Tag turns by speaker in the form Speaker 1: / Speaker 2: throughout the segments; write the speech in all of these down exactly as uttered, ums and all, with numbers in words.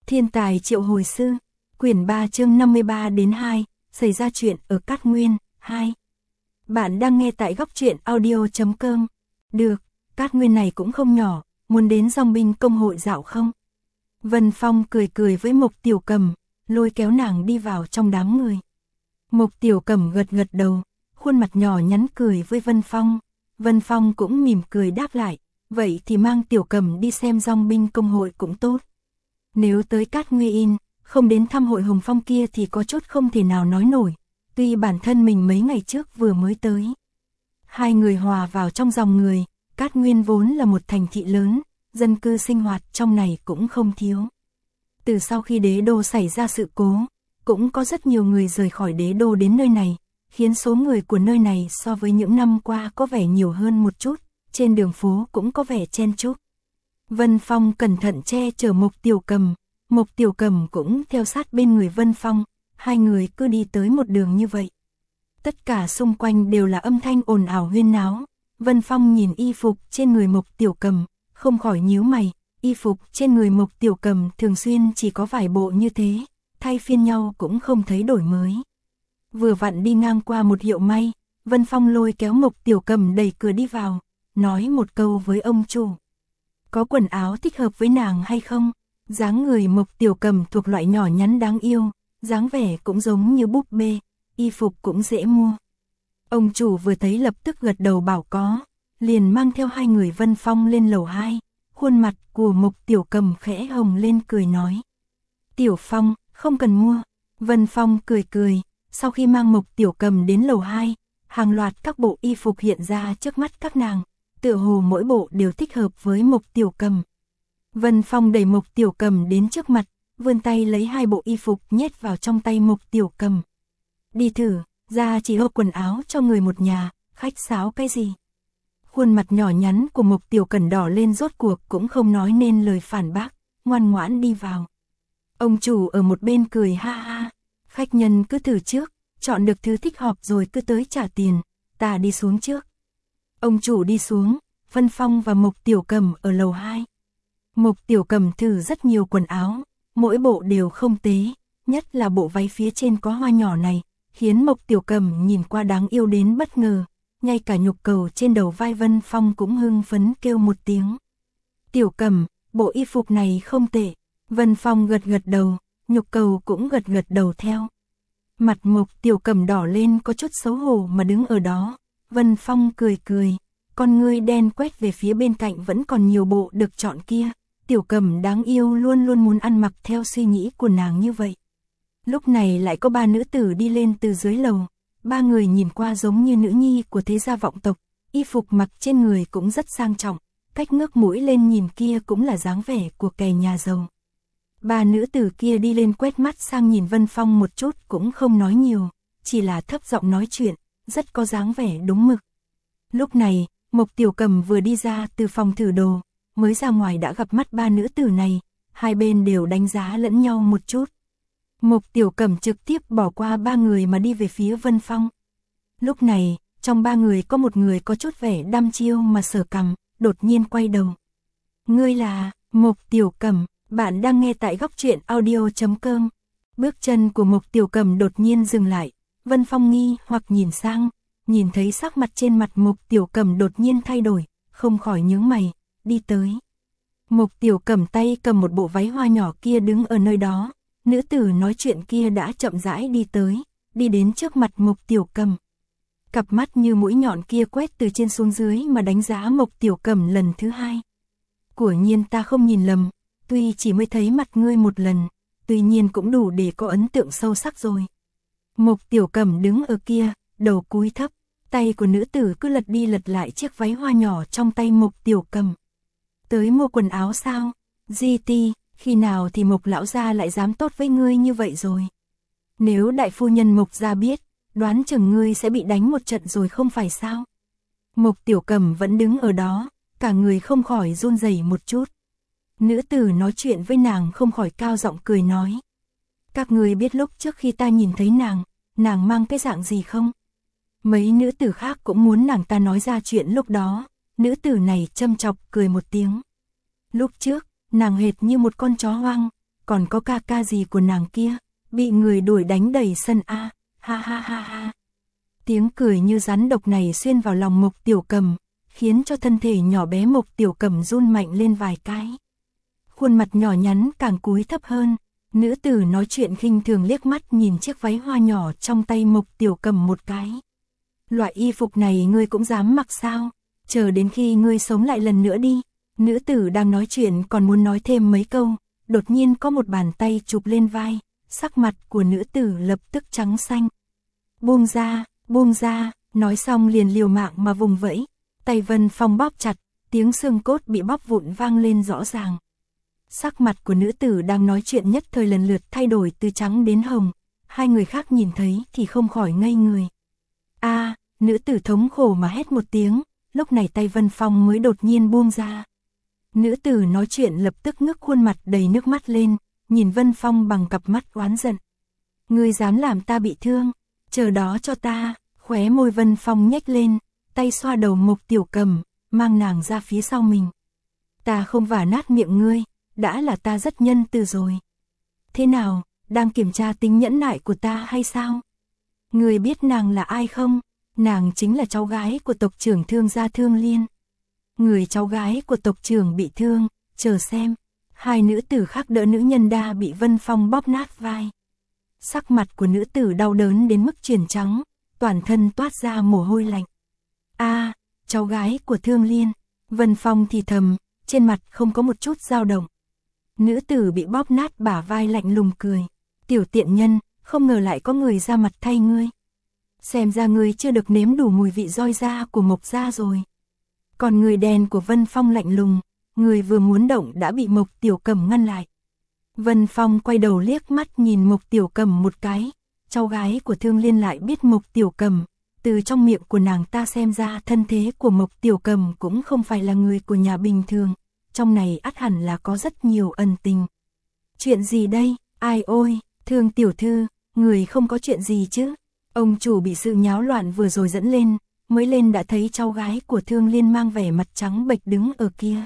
Speaker 1: Thiên tài triệu hồi sư, quyển ba chương năm mươi ba đến hai, xảy ra chuyện ở Cát Nguyên, hai. Bạn đang nghe tại góc truyện audio chấm com. Được, Cát Nguyên này cũng không nhỏ, muốn đến dòng binh công hội dạo không? Vân Phong cười cười với Mộc Tiểu Cầm, lôi kéo nàng đi vào trong đám người. Mộc Tiểu Cầm gật gật đầu, khuôn mặt nhỏ nhắn cười với Vân Phong. Vân Phong cũng mỉm cười đáp lại, vậy thì mang Tiểu Cầm đi xem dòng binh công hội cũng tốt. Nếu tới Cát Nguyên, không đến thăm hội Hồng Phong kia thì có chút không thể nào nói nổi, tuy bản thân mình mấy ngày trước vừa mới tới. Hai người hòa vào trong dòng người, Cát Nguyên vốn là một thành thị lớn, dân cư sinh hoạt trong này cũng không thiếu. Từ sau khi đế đô xảy ra sự cố, cũng có rất nhiều người rời khỏi đế đô đến nơi này, khiến số người của nơi này so với những năm qua có vẻ nhiều hơn một chút, trên đường phố cũng có vẻ chen chúc. Vân Phong cẩn thận che chở Mộc Tiểu Cầm, Mộc Tiểu Cầm cũng theo sát bên người Vân Phong, hai người cứ đi tới một đường như vậy. Tất cả xung quanh đều là âm thanh ồn ào huyên náo. Vân Phong nhìn y phục trên người Mộc Tiểu Cầm, không khỏi nhíu mày, y phục trên người Mộc Tiểu Cầm thường xuyên chỉ có vài bộ như thế, thay phiên nhau cũng không thấy đổi mới. Vừa vặn đi ngang qua một hiệu may, Vân Phong lôi kéo Mộc Tiểu Cầm đẩy cửa đi vào, nói một câu với ông chủ. Có quần áo thích hợp với nàng hay không? Dáng người Mộc Tiểu Cầm thuộc loại nhỏ nhắn đáng yêu, dáng vẻ cũng giống như búp bê, y phục cũng dễ mua. Ông chủ vừa thấy lập tức gật đầu bảo có, liền mang theo hai người Vân Phong lên lầu hai, khuôn mặt của Mộc Tiểu Cầm khẽ hồng lên cười nói. Tiểu Phong, không cần mua. Vân Phong cười cười, sau khi mang Mộc Tiểu Cầm đến lầu hai, hàng loạt các bộ y phục hiện ra trước mắt các nàng, tựa hồ mỗi bộ đều thích hợp với Mộc Tiểu Cầm. Vân Phong đẩy Mộc Tiểu Cầm đến trước mặt, vươn tay lấy hai bộ y phục nhét vào trong tay Mộc Tiểu Cầm. Đi thử, ra chỉ hộp quần áo cho người một nhà, khách sáo cái gì? Khuôn mặt nhỏ nhắn của Mộc Tiểu Cầm đỏ lên, rốt cuộc cũng không nói nên lời phản bác, ngoan ngoãn đi vào. Ông chủ ở một bên cười ha ha, khách nhân cứ thử trước, chọn được thứ thích hợp rồi cứ tới trả tiền, ta đi xuống trước. Ông chủ đi xuống, Vân Phong và Mộc Tiểu Cầm ở lầu hai. Mộc Tiểu Cầm thử rất nhiều quần áo, mỗi bộ đều không tế, nhất là bộ váy phía trên có hoa nhỏ này, khiến Mộc Tiểu Cầm nhìn qua đáng yêu đến bất ngờ, ngay cả nhục cầu trên đầu vai Vân Phong cũng hưng phấn kêu một tiếng. Tiểu Cầm, bộ y phục này không tệ. Vân Phong gật gật đầu, nhục cầu cũng gật gật đầu theo. Mặt Mộc Tiểu Cầm đỏ lên, có chút xấu hổ mà đứng ở đó. Vân Phong cười cười, con ngươi đen quét về phía bên cạnh vẫn còn nhiều bộ được chọn kia. Tiểu Cầm đáng yêu luôn luôn muốn ăn mặc theo suy nghĩ của nàng như vậy. Lúc này lại có ba nữ tử đi lên từ dưới lầu, ba người nhìn qua giống như nữ nhi của thế gia vọng tộc, y phục mặc trên người cũng rất sang trọng, cách ngước mũi lên nhìn kia cũng là dáng vẻ của kẻ nhà giàu. Ba nữ tử kia đi lên quét mắt sang nhìn Vân Phong một chút cũng không nói nhiều, chỉ là thấp giọng nói chuyện, rất có dáng vẻ đúng mực. Lúc này, Mộc Tiểu Cầm vừa đi ra từ phòng thử đồ, mới ra ngoài đã gặp mắt ba nữ tử này, hai bên đều đánh giá lẫn nhau một chút. Mộc Tiểu Cầm trực tiếp bỏ qua ba người mà đi về phía Vân Phong. Lúc này, trong ba người có một người có chút vẻ đăm chiêu mà sờ cằm, đột nhiên quay đầu. Ngươi là Mộc Tiểu Cầm, bạn đang nghe tại góc truyện audio chấm com. Bước chân của Mộc Tiểu Cầm đột nhiên dừng lại, Vân Phong nghi hoặc nhìn sang, nhìn thấy sắc mặt trên mặt Mộc Tiểu Cầm đột nhiên thay đổi, không khỏi nhướng mày, đi tới. Mộc Tiểu Cầm tay cầm một bộ váy hoa nhỏ kia đứng ở nơi đó. Nữ tử nói chuyện kia đã chậm rãi đi tới, đi đến trước mặt Mộc Tiểu Cầm. Cặp mắt như mũi nhọn kia quét từ trên xuống dưới mà đánh giá Mộc Tiểu Cầm lần thứ hai. Quả nhiên ta không nhìn lầm, tuy chỉ mới thấy mặt ngươi một lần, tuy nhiên cũng đủ để có ấn tượng sâu sắc rồi. Mộc Tiểu Cầm đứng ở kia, đầu cúi thấp, tay của nữ tử cứ lật đi lật lại chiếc váy hoa nhỏ trong tay Mộc Tiểu Cầm. Tới mua quần áo sao? Di ti. Khi nào thì Mộc lão gia lại dám tốt với ngươi như vậy rồi? Nếu đại phu nhân Mộc gia biết, đoán chừng ngươi sẽ bị đánh một trận rồi không phải sao? Mộc Tiểu Cầm vẫn đứng ở đó, cả người không khỏi run rẩy một chút. Nữ tử nói chuyện với nàng không khỏi cao giọng cười nói. Các ngươi biết lúc trước khi ta nhìn thấy nàng, nàng mang cái dạng gì không? Mấy nữ tử khác cũng muốn nàng ta nói ra chuyện lúc đó, nữ tử này châm chọc cười một tiếng. Lúc trước, nàng hệt như một con chó hoang, còn có ca ca gì của nàng kia, bị người đuổi đánh đầy sân a, ha ha ha ha. Tiếng cười như rắn độc này xuyên vào lòng Mộc Tiểu Cầm, khiến cho thân thể nhỏ bé Mộc Tiểu Cầm run mạnh lên vài cái. Khuôn mặt nhỏ nhắn càng cúi thấp hơn, nữ tử nói chuyện khinh thường liếc mắt nhìn chiếc váy hoa nhỏ trong tay Mộc Tiểu Cầm một cái. Loại y phục này ngươi cũng dám mặc sao? Chờ đến khi ngươi sống lại lần nữa đi. Nữ tử đang nói chuyện còn muốn nói thêm mấy câu, đột nhiên có một bàn tay chụp lên vai, sắc mặt của nữ tử lập tức trắng xanh. Buông ra, buông ra, nói xong liền liều mạng mà vùng vẫy, tay Vân Phong bóp chặt, tiếng xương cốt bị bóp vụn vang lên rõ ràng. Sắc mặt của nữ tử đang nói chuyện nhất thời lần lượt thay đổi từ trắng đến hồng, hai người khác nhìn thấy thì không khỏi ngây người. A, nữ tử thống khổ mà hét một tiếng, lúc này tay Vân Phong mới đột nhiên buông ra. Nữ tử nói chuyện lập tức ngước khuôn mặt đầy nước mắt lên, nhìn Vân Phong bằng cặp mắt oán giận. Ngươi dám làm ta bị thương, chờ đó cho ta, khóe môi Vân Phong nhếch lên, tay xoa đầu Mộc Tiểu Cầm, mang nàng ra phía sau mình. Ta không vả nát miệng ngươi, đã là ta rất nhân từ rồi. Thế nào, đang kiểm tra tính nhẫn nại của ta hay sao? Ngươi biết nàng là ai không? Nàng chính là cháu gái của tộc trưởng Thương gia Thương Liên. Người cháu gái của tộc trưởng bị thương, chờ xem. Hai nữ tử khác đỡ nữ nhân đa bị Vân Phong bóp nát vai. Sắc mặt của nữ tử đau đớn đến mức chuyển trắng, toàn thân toát ra mồ hôi lạnh. A, cháu gái của Thương Liên. Vân Phong thì thầm, trên mặt không có một chút dao động. Nữ tử bị bóp nát bả vai lạnh lùng cười. Tiểu tiện nhân, không ngờ lại có người ra mặt thay ngươi. Xem ra ngươi chưa được nếm đủ mùi vị roi da của Mộc gia rồi. Còn người đèn của Vân Phong lạnh lùng, người vừa muốn động đã bị Mộc Tiểu Cầm ngăn lại. Vân Phong quay đầu liếc mắt nhìn Mộc Tiểu Cầm một cái, cháu gái của Thương Liên lại biết Mộc Tiểu Cầm, từ trong miệng của nàng ta xem ra thân thế của Mộc Tiểu Cầm cũng không phải là người của nhà bình thường, trong này ắt hẳn là có rất nhiều ẩn tình. Chuyện gì đây, ai ôi, Thương tiểu thư, người không có chuyện gì chứ? Ông chủ bị sự nháo loạn vừa rồi dẫn lên, mới lên đã thấy cháu gái của Thương Liên mang vẻ mặt trắng bệch đứng ở kia.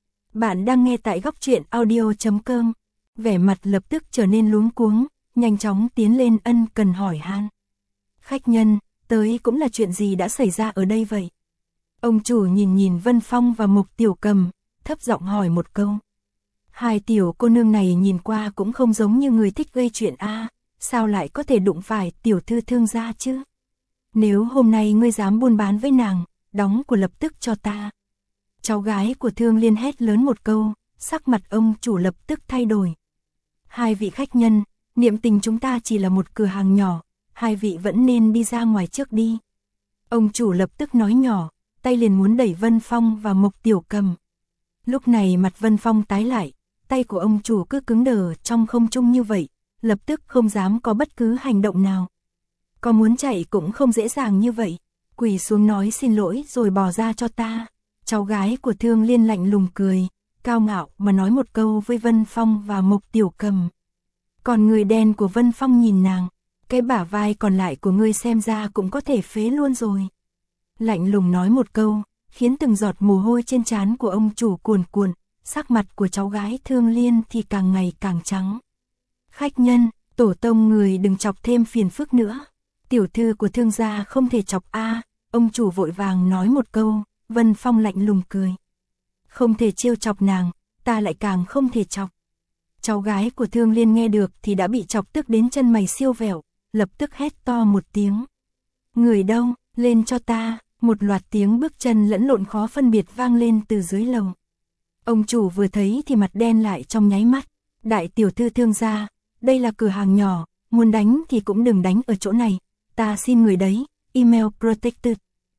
Speaker 1: Bạn đang nghe tại góc truyện audio chấm com, vẻ mặt lập tức trở nên luống cuống, nhanh chóng tiến lên ân cần hỏi han. Khách nhân, tới cũng là chuyện gì đã xảy ra ở đây vậy? Ông chủ nhìn nhìn Vân Phong và Mộc Tiểu Cầm, thấp giọng hỏi một câu. Hai tiểu cô nương này nhìn qua cũng không giống như người thích gây chuyện a, sao lại có thể đụng phải tiểu thư Thương gia chứ? Nếu hôm nay ngươi dám buôn bán với nàng, đóng của lập tức cho ta. Cháu gái của Thương Liên hét lớn một câu, sắc mặt ông chủ lập tức thay đổi. Hai vị khách nhân, niệm tình chúng ta chỉ là một cửa hàng nhỏ, hai vị vẫn nên đi ra ngoài trước đi. Ông chủ lập tức nói nhỏ, tay liền muốn đẩy Vân Phong và Mộc Tiểu Cầm. Lúc này mặt Vân Phong tái lại, tay của ông chủ cứ cứng đờ trong không trung như vậy, lập tức không dám có bất cứ hành động nào. Có muốn chạy cũng không dễ dàng như vậy, quỳ xuống nói xin lỗi rồi bỏ ra cho ta. Cháu gái của Thương Liên lạnh lùng cười, cao ngạo mà nói một câu với Vân Phong và Mộc Tiểu Cầm. Còn người đen của Vân Phong nhìn nàng, cái bả vai còn lại của ngươi xem ra cũng có thể phế luôn rồi. Lạnh lùng nói một câu, khiến từng giọt mồ hôi trên trán của ông chủ cuồn cuộn, sắc mặt của cháu gái Thương Liên thì càng ngày càng trắng. Khách nhân, tổ tông người đừng chọc thêm phiền phức nữa. Tiểu thư của Thương gia không thể chọc a, ông chủ vội vàng nói một câu, Vân Phong lạnh lùng cười. Không thể trêu chọc nàng, ta lại càng không thể chọc. Cháu gái của Thương Liên nghe được thì đã bị chọc tức đến chân mày siêu vẹo, lập tức hét to một tiếng. Người đâu, lên cho ta, một loạt tiếng bước chân lẫn lộn khó phân biệt vang lên từ dưới lầu. Ông chủ vừa thấy thì mặt đen lại trong nháy mắt, đại tiểu thư Thương gia, đây là cửa hàng nhỏ, muốn đánh thì cũng đừng đánh ở chỗ này, ta xin người đấy, email protected.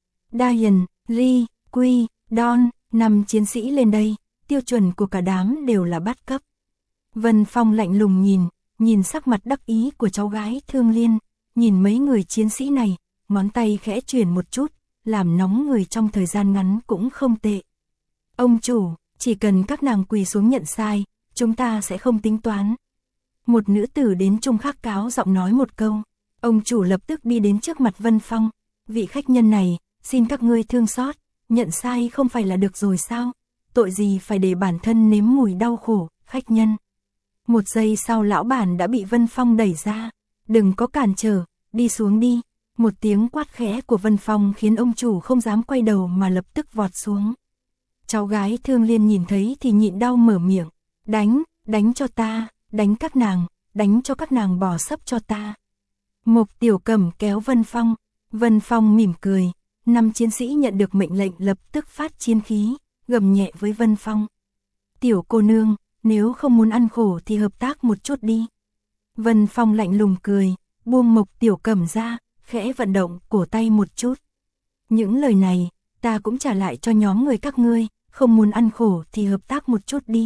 Speaker 1: Diane, Lee, Quy, Don, năm chiến sĩ lên đây, tiêu chuẩn của cả đám đều là bát cấp. Vân Phong lạnh lùng nhìn, nhìn sắc mặt đắc ý của cháu gái Thương Liên, nhìn mấy người chiến sĩ này, ngón tay khẽ chuyển một chút, làm nóng người trong thời gian ngắn cũng không tệ. Ông chủ, chỉ cần các nàng quỳ xuống nhận sai, chúng ta sẽ không tính toán. Một nữ tử đến trung khắc cáo giọng nói một câu, ông chủ lập tức đi đến trước mặt Vân Phong, vị khách nhân này, xin các ngươi thương xót, nhận sai không phải là được rồi sao, tội gì phải để bản thân nếm mùi đau khổ, khách nhân. Một giây sau lão bản đã bị Vân Phong đẩy ra. Đừng có cản trở, đi xuống đi. Một tiếng quát khẽ của Vân Phong khiến ông chủ không dám quay đầu mà lập tức vọt xuống. Cháu gái Thương Liên nhìn thấy thì nhịn đau mở miệng. Đánh, đánh cho ta, đánh các nàng, đánh cho các nàng bỏ sấp cho ta. Mộc Tiểu Cẩm kéo Vân Phong. Vân Phong mỉm cười. Năm chiến sĩ nhận được mệnh lệnh lập tức phát chiến khí, gầm nhẹ với Vân Phong. Tiểu cô nương, nếu không muốn ăn khổ thì hợp tác một chút đi. Vân Phong lạnh lùng cười, buông Mộc Tiểu Cẩm ra, khẽ vận động cổ tay một chút. Những lời này, ta cũng trả lại cho nhóm người các ngươi, không muốn ăn khổ thì hợp tác một chút đi.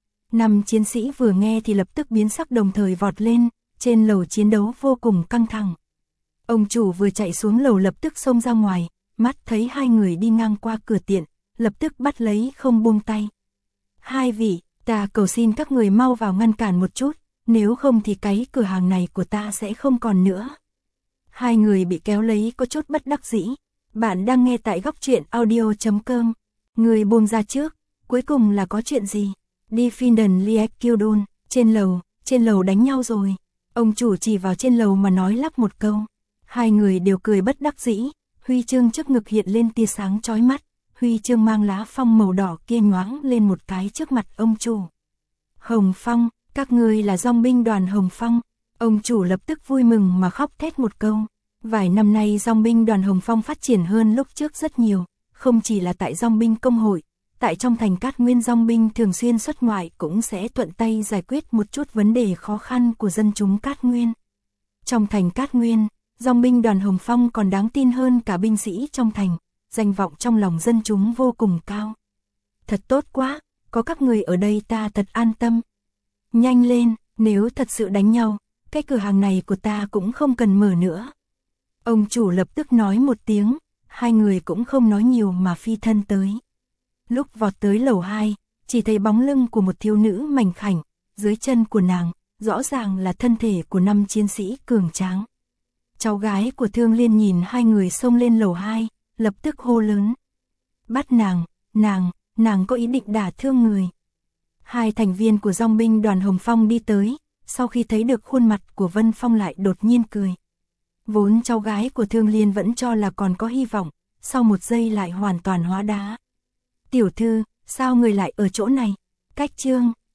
Speaker 1: Năm chiến sĩ vừa nghe thì lập tức biến sắc đồng thời vọt lên, trên lầu chiến đấu vô cùng căng thẳng. Ông chủ vừa chạy xuống lầu lập tức xông ra ngoài, mắt thấy hai người đi ngang qua cửa tiện, lập tức bắt lấy không buông tay. Hai vị, ta cầu xin các người mau vào ngăn cản một chút, nếu không thì cái cửa hàng này của ta sẽ không còn nữa. Hai người bị kéo lấy có chút bất đắc dĩ. Bạn đang nghe tại góc truyện audio chấm com. Người buông ra trước, cuối cùng là có chuyện gì? Đi Finden Liek Kildon, trên lầu, trên lầu đánh nhau rồi. Ông chủ chỉ vào trên lầu mà nói lắp một câu. Hai người đều cười bất đắc dĩ, huy chương trước ngực hiện lên tia sáng chói mắt, huy chương mang lá phong màu đỏ kia nhoáng lên một cái trước mặt ông chủ. Hồng Phong, các ngươi là dòng binh đoàn Hồng Phong. Ông chủ lập tức vui mừng mà khóc thét một câu. Vài năm nay dòng binh đoàn Hồng Phong phát triển hơn lúc trước rất nhiều, không chỉ là tại dòng binh công hội, tại trong thành Cát Nguyên dòng binh thường xuyên xuất ngoại cũng sẽ thuận tay giải quyết một chút vấn đề khó khăn của dân chúng Cát Nguyên. Trong thành Cát Nguyên, dòng binh đoàn Hồng Phong còn đáng tin hơn cả binh sĩ trong thành, danh vọng trong lòng dân chúng vô cùng cao. Thật tốt quá, có các người ở đây ta thật an tâm. Nhanh lên, nếu thật sự đánh nhau, cái cửa hàng này của ta cũng không cần mở nữa. Ông chủ lập tức nói một tiếng, hai người cũng không nói nhiều mà phi thân tới. Lúc vọt tới lầu hai, chỉ thấy bóng lưng của một thiếu nữ mảnh khảnh, dưới chân của nàng, rõ ràng là thân thể của năm chiến sĩ cường tráng. Cháu gái của Thương Liên nhìn hai người xông lên lầu hai, lập tức hô lớn. Bắt nàng, nàng, nàng có ý định đả thương người. Hai thành viên của dòng binh đoàn Hồng Phong đi tới, sau khi thấy được khuôn mặt của Vân Phong lại đột nhiên cười. Vốn cháu gái của Thương Liên vẫn cho là còn có hy vọng, sau một giây lại hoàn toàn hóa đá. Tiểu thư, sao người lại ở chỗ này? Cách Trương,